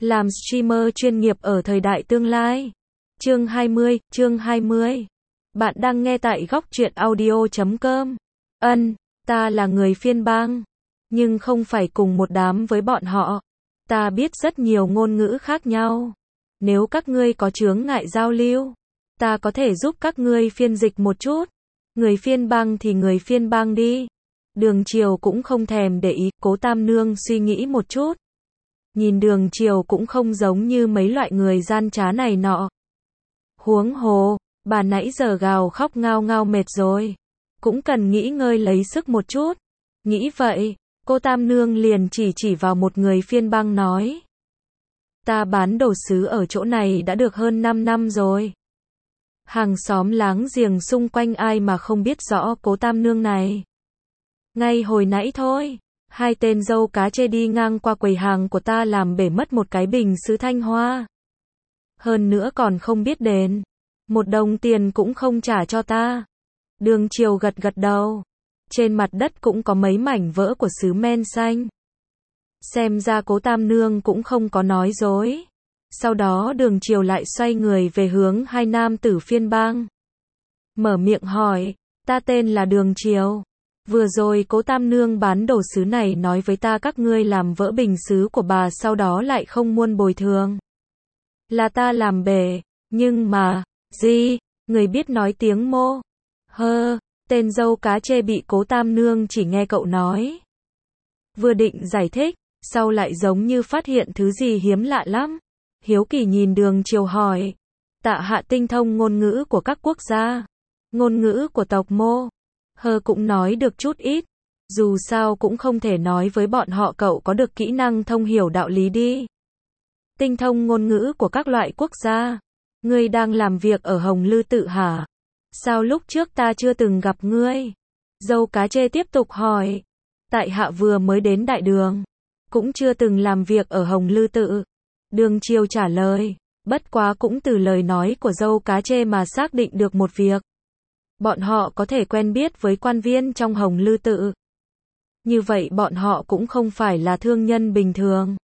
Làm streamer chuyên nghiệp ở thời đại tương lai. Chương 20. Bạn đang nghe tại góc truyện audio.com. Ta là người phiên bang, nhưng không phải cùng một đám với bọn họ. Ta biết rất nhiều ngôn ngữ khác nhau. Nếu các ngươi có chướng ngại giao lưu, ta có thể giúp các ngươi phiên dịch một chút. Người phiên bang thì người phiên bang đi. Đường Triều cũng không thèm để ý, Cố Tam Nương suy nghĩ một chút. Nhìn Đường Triều cũng không giống như mấy loại người gian trá này nọ. Huống hồ, bà nãy giờ gào khóc ngao ngao mệt rồi. Cũng cần nghỉ ngơi lấy sức một chút. Nghĩ vậy, cô Tam Nương liền chỉ vào một người phiên bang nói. Ta bán đồ sứ ở chỗ này đã được hơn 5 năm rồi. Hàng xóm láng giềng xung quanh ai mà không biết rõ Cố Tam Nương này. Ngay hồi nãy thôi, hai tên dâu cá chê đi ngang qua quầy hàng của ta làm bể mất một cái bình sứ Thanh Hoa. Hơn nữa còn không biết đền. 1 đồng tiền cũng không trả cho ta. Đường Triều gật đầu. Trên mặt đất cũng có mấy mảnh vỡ của sứ men xanh. Xem ra Cố Tam Nương cũng không có nói dối. Sau đó Đường Triều lại xoay người về hướng hai nam tử phiên bang. Mở miệng hỏi, ta tên là Đường Triều. Vừa rồi Cố Tam Nương bán đồ sứ này nói với ta các ngươi làm vỡ bình sứ của bà sau đó lại không muốn bồi thường. Là ta làm bể, nhưng mà, gì, người biết nói tiếng Mô. Tên dâu cá chê bị Cố Tam Nương chỉ nghe cậu nói. Vừa định giải thích, sau lại giống như phát hiện thứ gì hiếm lạ lắm. Hiếu kỳ nhìn Đường Triều hỏi. Tạ hạ tinh thông ngôn ngữ của các quốc gia. Ngôn ngữ của tộc Mô. Cũng nói được chút ít. Dù sao cũng không thể nói với bọn họ cậu có được kỹ năng thông hiểu đạo lý đi. Tinh thông ngôn ngữ của các loại quốc gia. Ngươi đang làm việc ở Hồng Lư Tự hả? Sao lúc trước ta chưa từng gặp ngươi? Dâu cá chê tiếp tục hỏi. Tại hạ vừa mới đến Đại Đường. Cũng chưa từng làm việc ở Hồng Lư Tự. Đường Triều trả lời. Bất quá cũng từ lời nói của dâu cá chê mà xác định được một việc. Bọn họ có thể quen biết với quan viên trong Hồng Lư Tự. Như vậy bọn họ cũng không phải là thương nhân bình thường.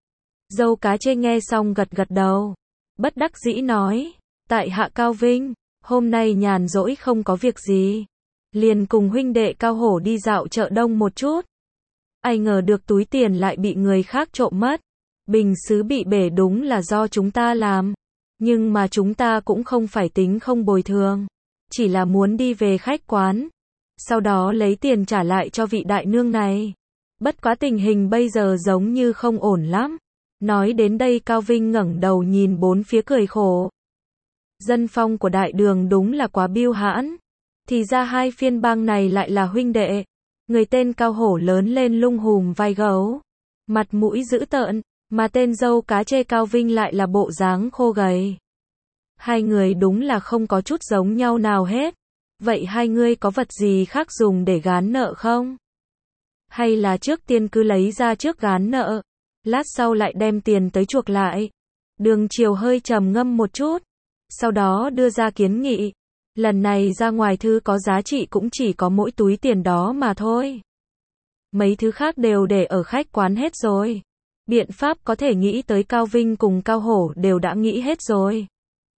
Dâu cá chê nghe xong gật đầu. Bất đắc dĩ nói. Tại hạ Cao Vinh, hôm nay nhàn rỗi không có việc gì. Liền cùng huynh đệ Cao Hổ đi dạo chợ đông một chút. Ai ngờ được túi tiền lại bị người khác trộm mất. Bình sứ bị bể đúng là do chúng ta làm. Nhưng mà chúng ta cũng không phải tính không bồi thường. Chỉ là muốn đi về khách quán. Sau đó lấy tiền trả lại cho vị đại nương này. Bất quá tình hình bây giờ giống như không ổn lắm. Nói đến đây Cao Vinh ngẩng đầu nhìn bốn phía cười khổ. Dân phong của Đại Đường đúng là quá biêu hãn. Thì ra hai phiên bang này lại là huynh đệ. Người tên Cao Hổ lớn lên lung hùm vai gấu. Mặt mũi dữ tợn. Mà tên dâu cá chê Cao Vinh lại là bộ dáng khô gầy. Hai người đúng là không có chút giống nhau nào hết. Vậy hai ngươi có vật gì khác dùng để gán nợ không? Hay là trước tiên cứ lấy ra trước gán nợ, lát sau lại đem tiền tới chuộc lại? Đường Triều hơi trầm ngâm một chút, sau đó đưa ra kiến nghị. Lần này ra ngoài thứ có giá trị cũng chỉ có mỗi túi tiền đó mà thôi. Mấy thứ khác đều để ở khách quán hết rồi. Biện pháp có thể nghĩ tới Cao Vinh cùng Cao Hổ đều đã nghĩ hết rồi.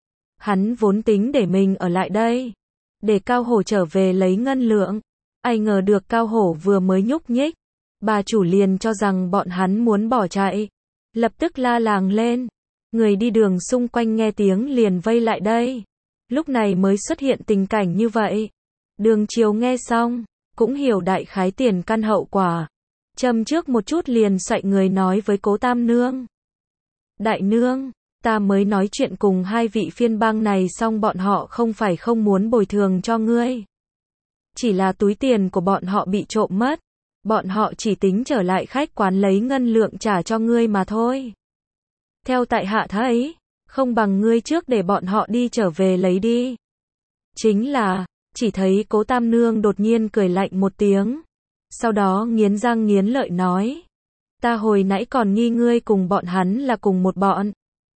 Hắn vốn tính để mình ở lại đây, để Cao Hổ trở về lấy ngân lượng. Ai ngờ được Cao Hổ vừa mới nhúc nhích, bà chủ liền cho rằng bọn hắn muốn bỏ chạy. Lập tức la làng lên. Người đi đường xung quanh nghe tiếng liền vây lại đây. Lúc này mới xuất hiện tình cảnh như vậy. Đường Triều nghe xong, cũng hiểu đại khái tiền căn hậu quả. Châm trước một chút liền xoay người nói với Cố Tam Nương. Đại nương, ta mới nói chuyện cùng hai vị phiên bang này xong bọn họ không phải không muốn bồi thường cho ngươi. Chỉ là túi tiền của bọn họ bị trộm mất. Bọn họ chỉ tính trở lại khách quán lấy ngân lượng trả cho ngươi mà thôi. Theo tại hạ thấy, không bằng ngươi trước để bọn họ đi trở về lấy đi. Chính là, chỉ thấy Cố Tam Nương đột nhiên cười lạnh một tiếng. Sau đó nghiến răng nghiến lợi nói. Ta hồi nãy còn nghi ngươi cùng bọn hắn là cùng một bọn.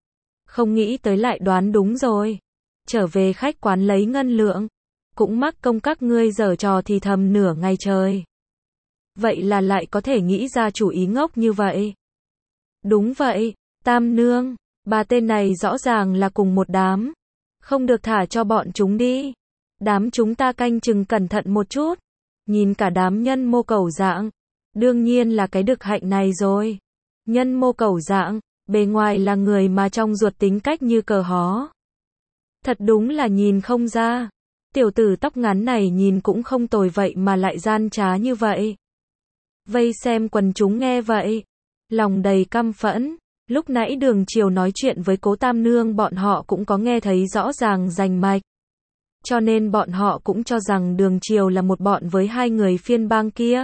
Không nghĩ tới lại đoán đúng rồi. Trở về khách quán lấy ngân lượng. Cũng mắc công các ngươi giở trò thì thầm nửa ngày trời. Vậy là lại có thể nghĩ ra chủ ý ngốc như vậy. Đúng vậy, Tam nương, ba tên này rõ ràng là cùng một đám. Không được thả cho bọn chúng đi. Đám chúng ta canh chừng cẩn thận một chút. Nhìn cả đám nhân mô cẩu dạng. Đương nhiên là cái Đực Hạnh này rồi. Nhân mô cẩu dạng, bề ngoài là người mà trong ruột tính cách như cờ hó. Thật đúng là nhìn không ra. Tiểu tử tóc ngắn này nhìn cũng không tồi vậy mà lại gian trá như vậy. Vây xem quần chúng nghe vậy. Lòng đầy căm phẫn. Lúc nãy Đường Triều nói chuyện với Cố Tam Nương bọn họ cũng có nghe thấy rõ ràng rành mạch. Cho nên bọn họ cũng cho rằng Đường Triều là một bọn với hai người phiên bang kia.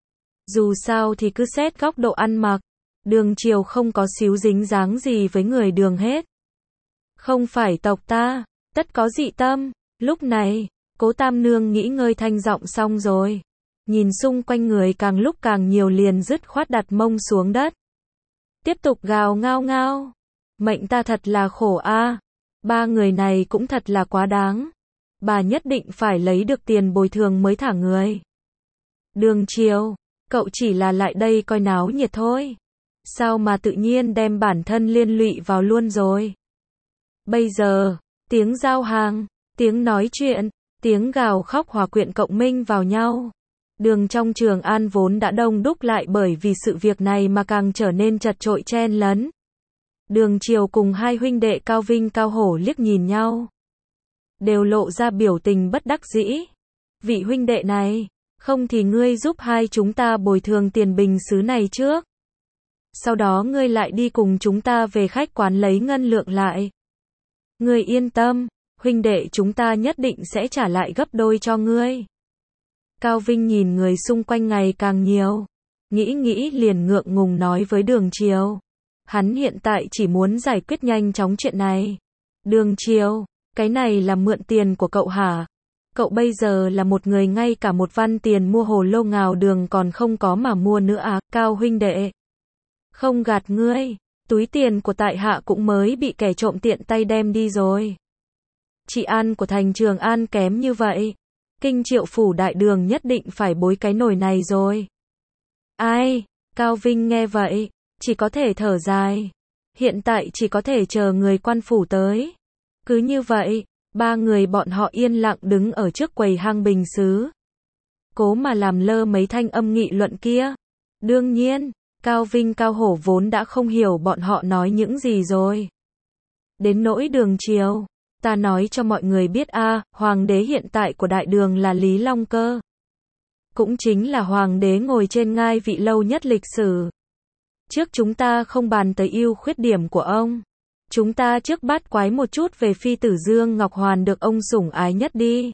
Dù sao thì cứ xét góc độ ăn mặc. Đường Triều không có xíu dính dáng gì với người Đường hết. Không phải tộc ta, tất có dị tâm. Lúc này, Cố Tam Nương nghĩ ngơi thanh giọng xong rồi. Nhìn xung quanh người càng lúc càng nhiều liền dứt khoát đặt mông xuống đất. Tiếp tục gào ngao ngao. Mệnh ta thật là khổ a. Ba người này cũng thật là quá đáng. Bà nhất định phải lấy được tiền bồi thường mới thả người. Đường Triều, cậu chỉ là lại đây coi náo nhiệt thôi. Sao mà tự nhiên đem bản thân liên lụy vào luôn rồi. Bây giờ, tiếng giao hàng, tiếng nói chuyện, tiếng gào khóc hòa quyện cộng minh vào nhau. Đường trong Trường An vốn đã đông đúc lại bởi vì sự việc này mà càng trở nên chật chội chen lấn. Đường Triều cùng hai huynh đệ Cao Vinh Cao Hổ liếc nhìn nhau. Đều lộ ra biểu tình bất đắc dĩ. Vị huynh đệ này, không thì ngươi giúp hai chúng ta bồi thường tiền bình xứ này trước. Sau đó ngươi lại đi cùng chúng ta về khách quán lấy ngân lượng lại. Ngươi yên tâm, huynh đệ chúng ta nhất định sẽ trả lại gấp đôi cho ngươi. Cao Vinh nhìn người xung quanh ngày càng nhiều. Nghĩ liền ngượng ngùng nói với Đường Triều. Hắn hiện tại chỉ muốn giải quyết nhanh chóng chuyện này. Đường Triều, cái này là mượn tiền của cậu hả? Cậu bây giờ là một người ngay cả một văn tiền mua hồ lô ngào đường còn không có mà mua nữa à, Cao huynh đệ. Không gạt ngươi, túi tiền của tại hạ cũng mới bị kẻ trộm tiện tay đem đi rồi. Trị an của thành Trường An kém như vậy. Kinh Triệu phủ đại đường nhất định phải bối cái nồi này rồi. Ai? Cao Vinh nghe vậy, chỉ có thể thở dài. Hiện tại chỉ có thể chờ người quan phủ tới. Cứ như vậy, ba người bọn họ yên lặng đứng ở trước quầy hang bình sứ. Cố mà làm lơ mấy thanh âm nghị luận kia. Đương nhiên, Cao Vinh Cao Hổ vốn đã không hiểu bọn họ nói những gì rồi. Đến nỗi Đường Triều. Ta nói cho mọi người biết hoàng đế hiện tại của đại đường là Lý Long Cơ. Cũng chính là hoàng đế ngồi trên ngai vị lâu nhất lịch sử. Trước chúng ta không bàn tới ưu khuyết điểm của ông. Chúng ta trước bát quái một chút về phi tử Dương Ngọc Hoàn được ông sủng ái nhất đi.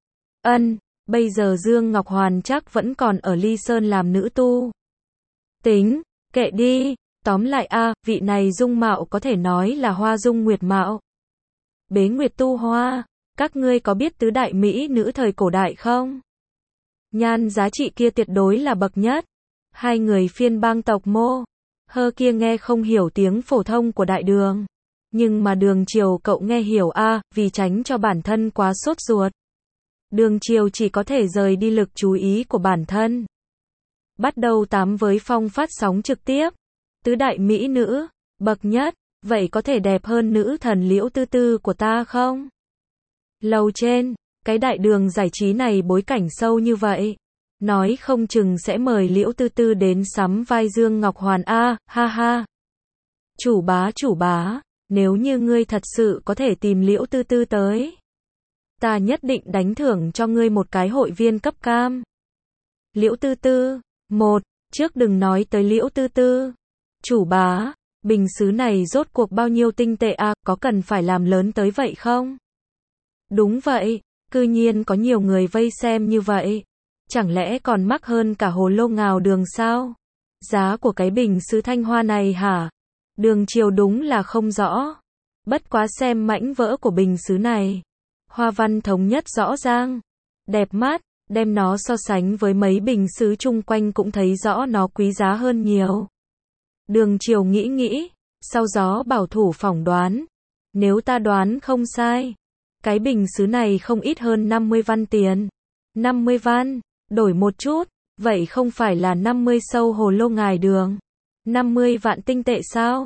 Bây giờ Dương Ngọc Hoàn chắc vẫn còn ở Ly Sơn làm nữ tu. Tính, kệ đi, tóm lại vị này dung mạo có thể nói là hoa dung nguyệt mạo. Bế Nguyệt Tu Hoa, các ngươi có biết tứ đại mỹ nữ thời cổ đại không? Nhan giá trị kia tuyệt đối là bậc nhất. Hai người phiên bang tộc Mô Hơ kia nghe không hiểu tiếng phổ thông của đại đường. Nhưng mà Đường Triều cậu nghe hiểu vì tránh cho bản thân quá sốt ruột. Đường Triều chỉ có thể rời đi lực chú ý của bản thân. Bắt đầu tám với phong phát sóng trực tiếp. Tứ đại mỹ nữ, bậc nhất. Vậy có thể đẹp hơn nữ thần Liễu Tư Tư của ta không? Lầu trên, cái đại đường giải trí này bối cảnh sâu như vậy. Nói không chừng sẽ mời Liễu Tư Tư đến sắm vai Dương Ngọc Hoàn ha ha. Chủ bá, nếu như ngươi thật sự có thể tìm Liễu Tư Tư tới. Ta nhất định đánh thưởng cho ngươi một cái hội viên cấp cam. Liễu Tư Tư, trước đừng nói tới Liễu Tư Tư. Chủ bá. Bình sứ này rốt cuộc bao nhiêu tinh tệ có cần phải làm lớn tới vậy không? Đúng vậy, cư nhiên có nhiều người vây xem như vậy. Chẳng lẽ còn mắc hơn cả hồ lô ngào đường sao? Giá của cái bình sứ thanh hoa này hả? Đường Triều đúng là không rõ. Bất quá xem mảnh vỡ của bình sứ này. Hoa văn thống nhất rõ ràng. Đẹp mắt, đem nó so sánh với mấy bình sứ chung quanh cũng thấy rõ nó quý giá hơn nhiều. Đường Triều nghĩ, sau đó bảo thủ phỏng đoán. Nếu ta đoán không sai, cái bình sứ này không ít hơn 50 văn tiền. 50 văn, đổi một chút, vậy không phải là 50 sâu hồ lô ngài đường. 50 vạn tinh tệ sao?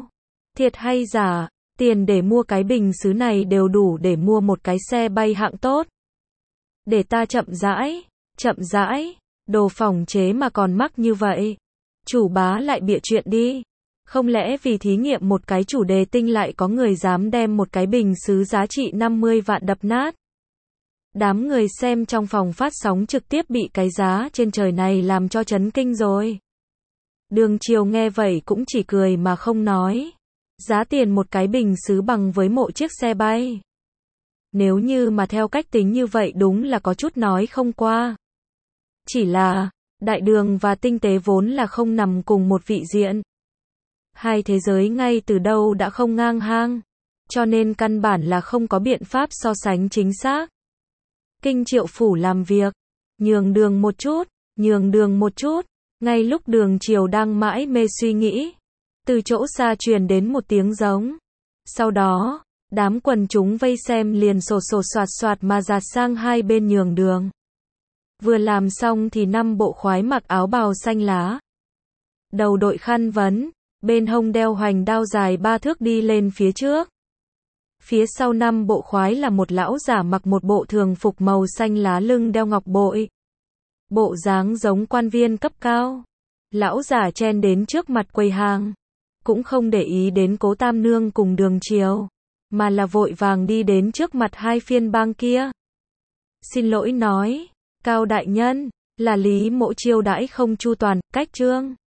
Thiệt hay giả, tiền để mua cái bình sứ này đều đủ để mua một cái xe bay hạng tốt. Để ta chậm rãi, đồ phòng chế mà còn mắc như vậy. Chủ bá lại bịa chuyện đi. Không lẽ vì thí nghiệm một cái chủ đề tinh lại có người dám đem một cái bình sứ giá trị 50 vạn đập nát? Đám người xem trong phòng phát sóng trực tiếp bị cái giá trên trời này làm cho chấn kinh rồi. Đường Chiều nghe vậy cũng chỉ cười mà không nói. Giá tiền một cái bình sứ bằng với một chiếc xe bay. Nếu như mà theo cách tính như vậy đúng là có chút nói không qua. Chỉ là, đại đường và tinh tế vốn là không nằm cùng một vị diện. Hai thế giới ngay từ đầu đã không ngang hàng, cho nên căn bản là không có biện pháp so sánh chính xác. Kinh Triệu Phủ làm việc, nhường đường một chút, ngay lúc Đường Chiều đang mãi mê suy nghĩ, từ chỗ xa truyền đến một tiếng giống. Sau đó, đám quần chúng vây xem liền sổ soạt soạt mà dạt sang hai bên nhường đường. Vừa làm xong thì 5 bộ khoái mặc áo bào xanh lá, đầu đội khăn vấn, bên hông đeo hoành đao dài 3 thước đi lên phía trước. Phía sau 5 bộ khoái là một lão giả mặc một bộ thường phục màu xanh lá, lưng đeo ngọc bội. Bộ dáng giống quan viên cấp cao. Lão giả chen đến trước mặt quầy hàng, cũng không để ý đến Cố Tam Nương cùng Đường Chiều, mà là vội vàng đi đến trước mặt hai phiên bang kia. Xin lỗi nói, Cao đại nhân, là Lý Mỗ chiêu đãi không chu toàn, cách trương.